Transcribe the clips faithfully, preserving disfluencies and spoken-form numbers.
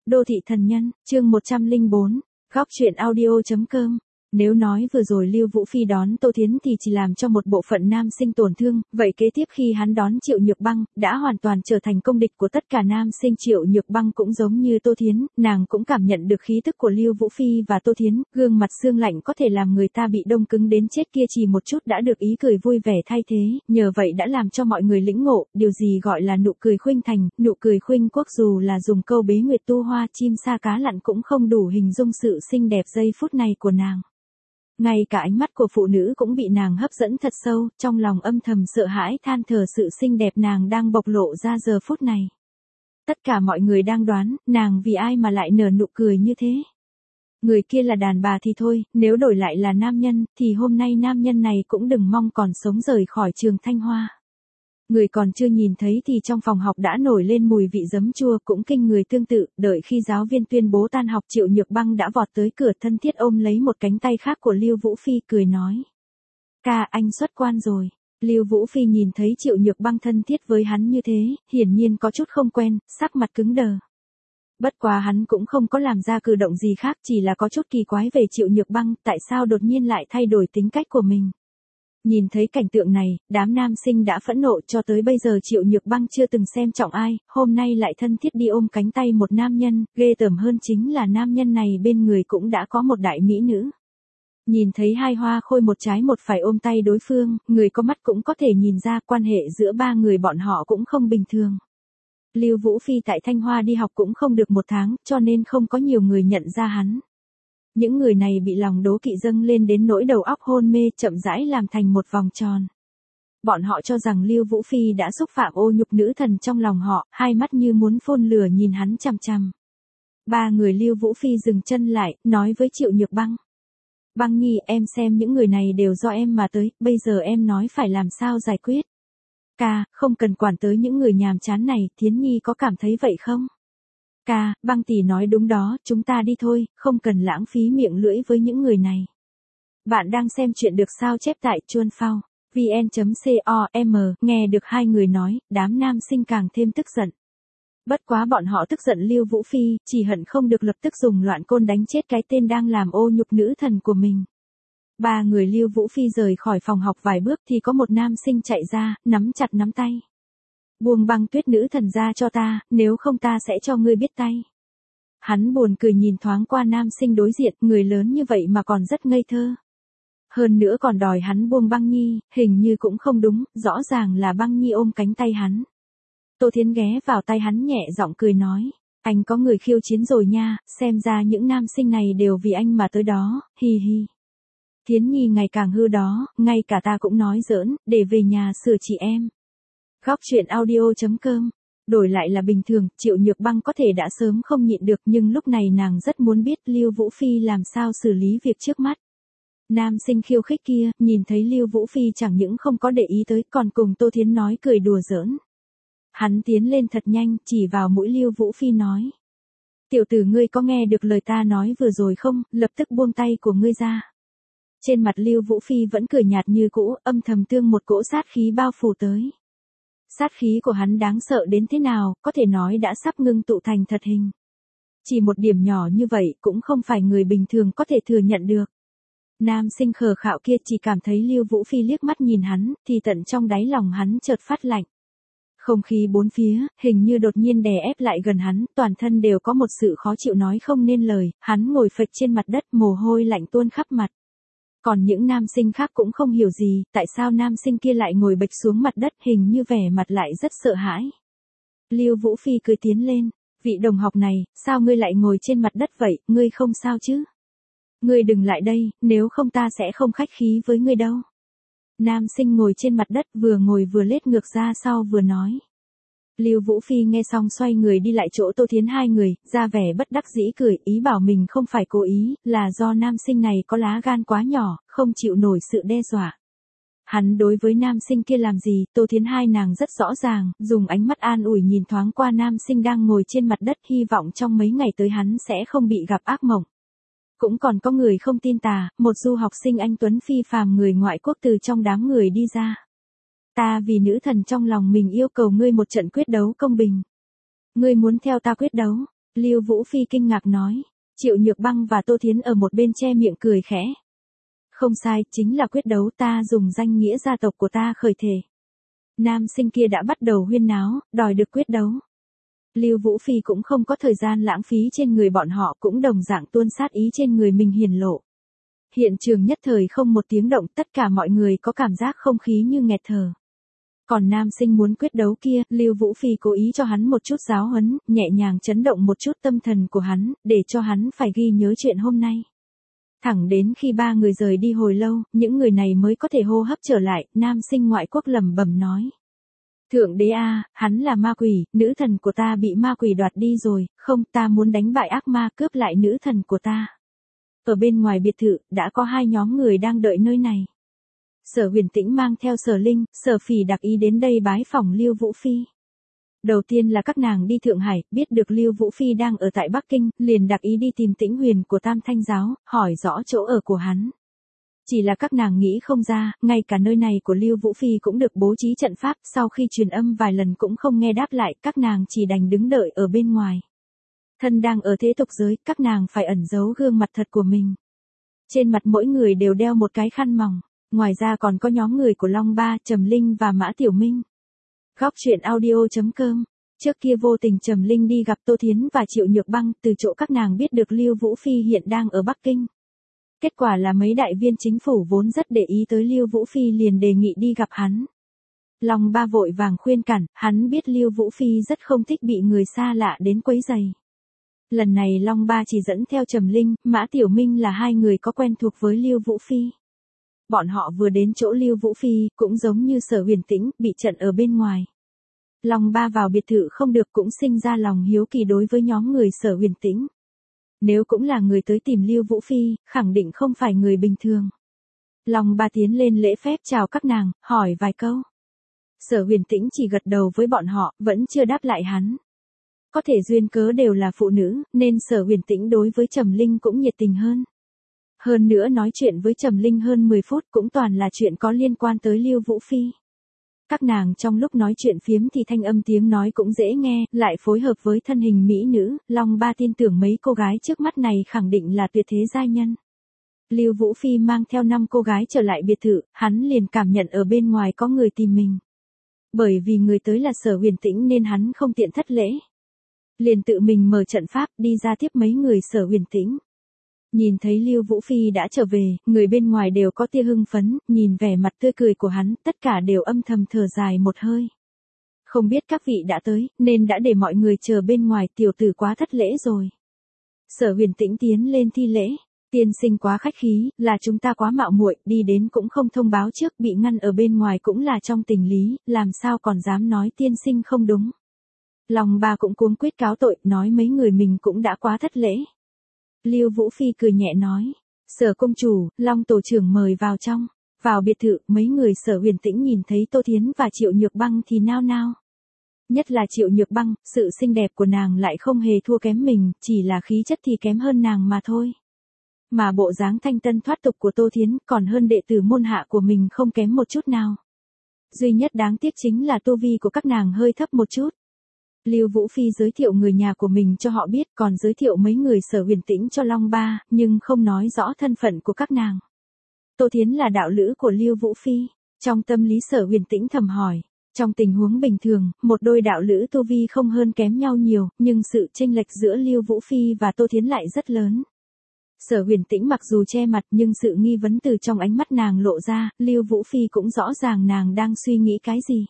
Đô thị thần nhân, chương một trăm lẻ bốn, góc truyện audio chấm com. Nếu nói vừa rồi Lưu Vũ Phi đón Tô Thiến thì chỉ làm cho một bộ phận nam sinh tổn thương, vậy kế tiếp khi hắn đón Triệu Nhược Băng, đã hoàn toàn trở thành công địch của tất cả nam sinh. Triệu Nhược Băng cũng giống như Tô Thiến, nàng cũng cảm nhận được khí tức của Lưu Vũ Phi và Tô Thiến, gương mặt xương lạnh có thể làm người ta bị đông cứng đến chết kia chỉ một chút đã được ý cười vui vẻ thay thế, nhờ vậy đã làm cho mọi người lĩnh ngộ, điều gì gọi là nụ cười khuynh thành, nụ cười khuynh quốc, dù là dùng câu bế nguyệt tu hoa chim sa cá lặn cũng không đủ hình dung sự xinh đẹp giây phút này của nàng. Ngay cả ánh mắt của phụ nữ cũng bị nàng hấp dẫn thật sâu, trong lòng âm thầm sợ hãi than thở sự xinh đẹp nàng đang bộc lộ ra giờ phút này. Tất cả mọi người đang đoán, nàng vì ai mà lại nở nụ cười như thế. Người kia là đàn bà thì thôi, nếu đổi lại là nam nhân, thì hôm nay nam nhân này cũng đừng mong còn sống rời khỏi trường Thanh Hoa. Người còn chưa nhìn thấy thì trong phòng học đã nổi lên mùi vị giấm chua cũng kinh người tương tự, đợi khi giáo viên tuyên bố tan học Triệu Nhược Băng đã vọt tới cửa thân thiết ôm lấy một cánh tay khác của Lưu Vũ Phi cười nói. Ca, anh xuất quan rồi. Lưu Vũ Phi nhìn thấy Triệu Nhược Băng thân thiết với hắn như thế, hiển nhiên có chút không quen, sắc mặt cứng đờ. Bất quá hắn cũng không có làm ra cử động gì khác, chỉ là có chút kỳ quái về Triệu Nhược Băng, tại sao đột nhiên lại thay đổi tính cách của mình. Nhìn thấy cảnh tượng này, đám nam sinh đã phẫn nộ, cho tới bây giờ Triệu Nhược Băng chưa từng xem trọng ai, hôm nay lại thân thiết đi ôm cánh tay một nam nhân, ghê tởm hơn chính là nam nhân này bên người cũng đã có một đại mỹ nữ. Nhìn thấy hai hoa khôi một trái một phải ôm tay đối phương, người có mắt cũng có thể nhìn ra quan hệ giữa ba người bọn họ cũng không bình thường. Lưu Vũ Phi tại Thanh Hoa đi học cũng không được một tháng, cho nên không có nhiều người nhận ra hắn. Những người này bị lòng đố kỵ dâng lên đến nỗi đầu óc hôn mê, chậm rãi làm thành một vòng tròn. Bọn họ cho rằng Lưu Vũ Phi đã xúc phạm ô nhục nữ thần trong lòng họ, hai mắt như muốn phun lửa nhìn hắn chằm chằm. Ba người Lưu Vũ Phi dừng chân lại, nói với Triệu Nhược Băng. Băng nhi, em xem những người này đều do em mà tới, bây giờ em nói phải làm sao giải quyết. Ca, không cần quản tới những người nhàm chán này, Thiến Nhi có cảm thấy vậy không? Ca, Băng tỷ nói đúng đó, chúng ta đi thôi, không cần lãng phí miệng lưỡi với những người này. Bạn đang xem chuyện được sao chép tại chuan phao, vn chấm com, nghe được hai người nói, đám nam sinh càng thêm tức giận. Bất quá bọn họ tức giận Lưu Vũ Phi, chỉ hận không được lập tức dùng loạn côn đánh chết cái tên đang làm ô nhục nữ thần của mình. Ba người Lưu Vũ Phi rời khỏi phòng học vài bước thì có một nam sinh chạy ra, nắm chặt nắm tay. Buông Băng Tuyết nữ thần ra cho ta, nếu không ta sẽ cho ngươi biết tay. Hắn buồn cười nhìn thoáng qua nam sinh đối diện, người lớn như vậy mà còn rất ngây thơ. Hơn nữa còn đòi hắn buông Băng Nhi, hình như cũng không đúng, rõ ràng là Băng Nhi ôm cánh tay hắn. Tô Thiến ghé vào tay hắn nhẹ giọng cười nói, anh có người khiêu chiến rồi nha, xem ra những nam sinh này đều vì anh mà tới đó, hi hi. Thiến Nhi ngày càng hư đó, ngay cả ta cũng nói giỡn, để về nhà sửa chị em. Góc truyện audio chấm com. Đổi lại là bình thường, Triệu Nhược Băng có thể đã sớm không nhịn được, nhưng lúc này nàng rất muốn biết Lưu Vũ Phi làm sao xử lý việc trước mắt. Nam sinh khiêu khích kia, nhìn thấy Lưu Vũ Phi chẳng những không có để ý tới, còn cùng Tô Thiến nói cười đùa giỡn. Hắn tiến lên thật nhanh, chỉ vào mũi Lưu Vũ Phi nói. Tiểu tử ngươi có nghe được lời ta nói vừa rồi không, lập tức buông tay của ngươi ra. Trên mặt Lưu Vũ Phi vẫn cười nhạt như cũ, âm thầm tương một cỗ sát khí bao phủ tới. Sát khí của hắn đáng sợ đến thế nào, có thể nói đã sắp ngưng tụ thành thật hình. Chỉ một điểm nhỏ như vậy cũng không phải người bình thường có thể thừa nhận được. Nam sinh khờ khạo kia chỉ cảm thấy Lưu Vũ Phi liếc mắt nhìn hắn, thì tận trong đáy lòng hắn chợt phát lạnh. Không khí bốn phía, hình như đột nhiên đè ép lại gần hắn, toàn thân đều có một sự khó chịu nói không nên lời, hắn ngồi phịch trên mặt đất, mồ hôi lạnh tuôn khắp mặt. Còn những nam sinh khác cũng không hiểu gì, tại sao nam sinh kia lại ngồi bịch xuống mặt đất, hình như vẻ mặt lại rất sợ hãi. Lưu Vũ Phi cười tiến lên, vị đồng học này, sao ngươi lại ngồi trên mặt đất vậy, ngươi không sao chứ? Ngươi đừng lại đây, nếu không ta sẽ không khách khí với ngươi đâu. Nam sinh ngồi trên mặt đất vừa ngồi vừa lết ngược ra sau vừa nói. Lưu Vũ Phi nghe xong xoay người đi lại chỗ Tô Thiến hai người, ra vẻ bất đắc dĩ cười, ý bảo mình không phải cố ý, là do nam sinh này có lá gan quá nhỏ, không chịu nổi sự đe dọa. Hắn đối với nam sinh kia làm gì, Tô Thiến hai nàng rất rõ ràng, dùng ánh mắt an ủi nhìn thoáng qua nam sinh đang ngồi trên mặt đất, hy vọng trong mấy ngày tới hắn sẽ không bị gặp ác mộng. Cũng còn có người không tin tà, một du học sinh anh tuấn phi phàm người ngoại quốc từ trong đám người đi ra. Ta vì nữ thần trong lòng mình yêu cầu ngươi một trận quyết đấu công bình. Ngươi muốn theo ta quyết đấu? Lưu Vũ Phi kinh ngạc nói. Triệu Nhược Băng và Tô Thiến ở một bên che miệng cười khẽ. Không sai, chính là quyết đấu, ta dùng danh nghĩa gia tộc của ta khởi thể. Nam sinh kia đã bắt đầu huyên náo, đòi được quyết đấu. Lưu Vũ Phi cũng không có thời gian lãng phí trên người bọn họ, cũng đồng dạng tuôn sát ý trên người mình hiển lộ. Hiện trường nhất thời không một tiếng động, tất cả mọi người có cảm giác không khí như nghẹt thở. Còn nam sinh muốn quyết đấu kia, Lưu Vũ Phi cố ý cho hắn một chút giáo huấn, nhẹ nhàng chấn động một chút tâm thần của hắn, để cho hắn phải ghi nhớ chuyện hôm nay. Thẳng đến khi ba người rời đi hồi lâu, những người này mới có thể hô hấp trở lại, nam sinh ngoại quốc lẩm bẩm nói. Thượng đế a, hắn là ma quỷ, nữ thần của ta bị ma quỷ đoạt đi rồi, không, ta muốn đánh bại ác ma, cướp lại nữ thần của ta. Ở bên ngoài biệt thự, đã có hai nhóm người đang đợi nơi này. Sở Huyền Tĩnh mang theo Sở Linh, Sở Phỉ đặc ý đến đây bái phỏng Lưu Vũ Phi. Đầu tiên là các nàng đi Thượng Hải, biết được Lưu Vũ Phi đang ở tại Bắc Kinh, liền đặc ý đi tìm Tĩnh Huyền của Tam Thanh Giáo, hỏi rõ chỗ ở của hắn. Chỉ là các nàng nghĩ không ra, ngay cả nơi này của Lưu Vũ Phi cũng được bố trí trận pháp, sau khi truyền âm vài lần cũng không nghe đáp lại, các nàng chỉ đành đứng đợi ở bên ngoài. Thân đang ở thế tục giới, các nàng phải ẩn giấu gương mặt thật của mình. Trên mặt mỗi người đều đeo một cái khăn mỏng, ngoài ra còn có nhóm người của Long Ba, Trầm Linh và Mã Tiểu Minh. Góc truyện audio chấm com. Trước kia vô tình Trầm Linh đi gặp Tô Thiến và Triệu Nhược Băng, từ chỗ các nàng biết được Lưu Vũ Phi hiện đang ở Bắc Kinh. Kết quả là mấy đại viên chính phủ vốn rất để ý tới Lưu Vũ Phi liền đề nghị đi gặp hắn. Long Ba vội vàng khuyên cản, hắn biết Lưu Vũ Phi rất không thích bị người xa lạ đến quấy rầy. Lần này Long Ba chỉ dẫn theo Trầm Linh, Mã Tiểu Minh là hai người có quen thuộc với Lưu Vũ Phi. Bọn họ vừa đến chỗ Lưu Vũ Phi, cũng giống như Sở Huyền Tĩnh, bị chặn ở bên ngoài. Long Ba vào biệt thự không được cũng sinh ra lòng hiếu kỳ đối với nhóm người Sở Huyền Tĩnh. Nếu cũng là người tới tìm Lưu Vũ Phi, khẳng định không phải người bình thường. Long Ba tiến lên lễ phép chào các nàng, hỏi vài câu. Sở Huyền Tĩnh chỉ gật đầu với bọn họ, vẫn chưa đáp lại hắn. Có thể duyên cớ đều là phụ nữ, nên Sở Huyền Tĩnh đối với Trầm Linh cũng nhiệt tình hơn. Hơn nữa nói chuyện với Trầm Linh hơn mười phút cũng toàn là chuyện có liên quan tới Lưu Vũ Phi. Các nàng trong lúc nói chuyện phiếm thì thanh âm tiếng nói cũng dễ nghe, lại phối hợp với thân hình mỹ nữ, Long Ba tin tưởng mấy cô gái trước mắt này khẳng định là tuyệt thế giai nhân. Lưu Vũ Phi mang theo năm cô gái trở lại biệt thự, hắn liền cảm nhận ở bên ngoài có người tìm mình. Bởi vì người tới là Sở Huyền Tĩnh nên hắn không tiện thất lễ. Liền tự mình mở trận pháp đi ra tiếp mấy người Sở Huyền Tĩnh. Nhìn thấy Lưu Vũ Phi đã trở về, người bên ngoài đều có tia hưng phấn, nhìn vẻ mặt tươi cười của hắn, tất cả đều âm thầm thở dài một hơi. Không biết các vị đã tới, nên đã để mọi người chờ bên ngoài, tiểu tử quá thất lễ rồi. Sở Huyền Tĩnh tiến lên thi lễ, tiên sinh quá khách khí, là chúng ta quá mạo muội, đi đến cũng không thông báo trước, bị ngăn ở bên ngoài cũng là trong tình lý, làm sao còn dám nói tiên sinh không đúng. Long Ba cũng cuống quyết cáo tội, nói mấy người mình cũng đã quá thất lễ. Lưu Vũ Phi cười nhẹ nói, Sở công chủ, Long tổ trưởng mời vào trong. Vào biệt thự, mấy người Sở Huyền Tĩnh nhìn thấy Tô Thiến và Triệu Nhược Băng thì nao nao. Nhất là Triệu Nhược Băng, sự xinh đẹp của nàng lại không hề thua kém mình, chỉ là khí chất thì kém hơn nàng mà thôi. Mà bộ dáng thanh tân thoát tục của Tô Thiến còn hơn đệ tử môn hạ của mình không kém một chút nào. Duy nhất đáng tiếc chính là tu vi của các nàng hơi thấp một chút. Lưu Vũ Phi giới thiệu người nhà của mình cho họ biết, còn giới thiệu mấy người Sở Huyền Tĩnh cho Long Ba, nhưng không nói rõ thân phận của các nàng. Tô Thiến là đạo lữ của Lưu Vũ Phi. Trong tâm lý Sở Huyền Tĩnh thầm hỏi, trong tình huống bình thường, một đôi đạo lữ tu vi không hơn kém nhau nhiều, nhưng sự chênh lệch giữa Lưu Vũ Phi và Tô Thiến lại rất lớn. Sở Huyền Tĩnh mặc dù che mặt nhưng sự nghi vấn từ trong ánh mắt nàng lộ ra, Lưu Vũ Phi cũng rõ ràng nàng đang suy nghĩ cái gì.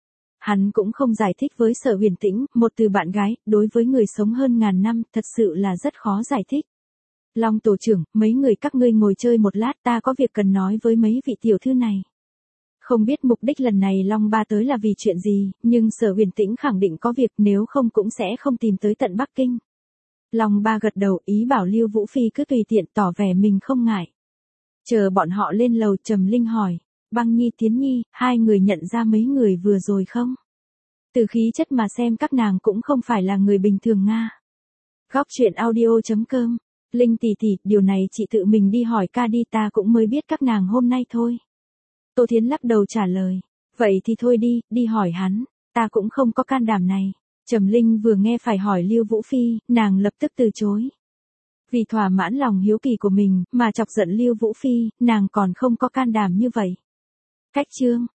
Hắn cũng không giải thích với Sở Huyền Tĩnh, một từ bạn gái, đối với người sống hơn ngàn năm, thật sự là rất khó giải thích. Long tổ trưởng, mấy người các ngươi ngồi chơi một lát, ta có việc cần nói với mấy vị tiểu thư này. Không biết mục đích lần này Long Ba tới là vì chuyện gì, nhưng Sở Huyền Tĩnh khẳng định có việc, nếu không cũng sẽ không tìm tới tận Bắc Kinh. Long Ba gật đầu, ý bảo Lưu Vũ Phi cứ tùy tiện, tỏ vẻ mình không ngại. Chờ bọn họ lên lầu, Trầm Linh hỏi, Băng Nhi, Tiến Nhi, hai người nhận ra mấy người vừa rồi không? Từ khí chất mà xem các nàng cũng không phải là người bình thường Nga. Góc truyện audio chấm com. Linh tỷ tỷ, điều này chị tự mình đi hỏi ca đi, ta cũng mới biết các nàng hôm nay thôi. Tô Thiến lắc đầu trả lời, vậy thì thôi đi, đi hỏi hắn, ta cũng không có can đảm này. Trầm Linh vừa nghe phải hỏi Lưu Vũ Phi, nàng lập tức từ chối. Vì thỏa mãn lòng hiếu kỳ của mình, mà chọc giận Lưu Vũ Phi, nàng còn không có can đảm như vậy. Cách chương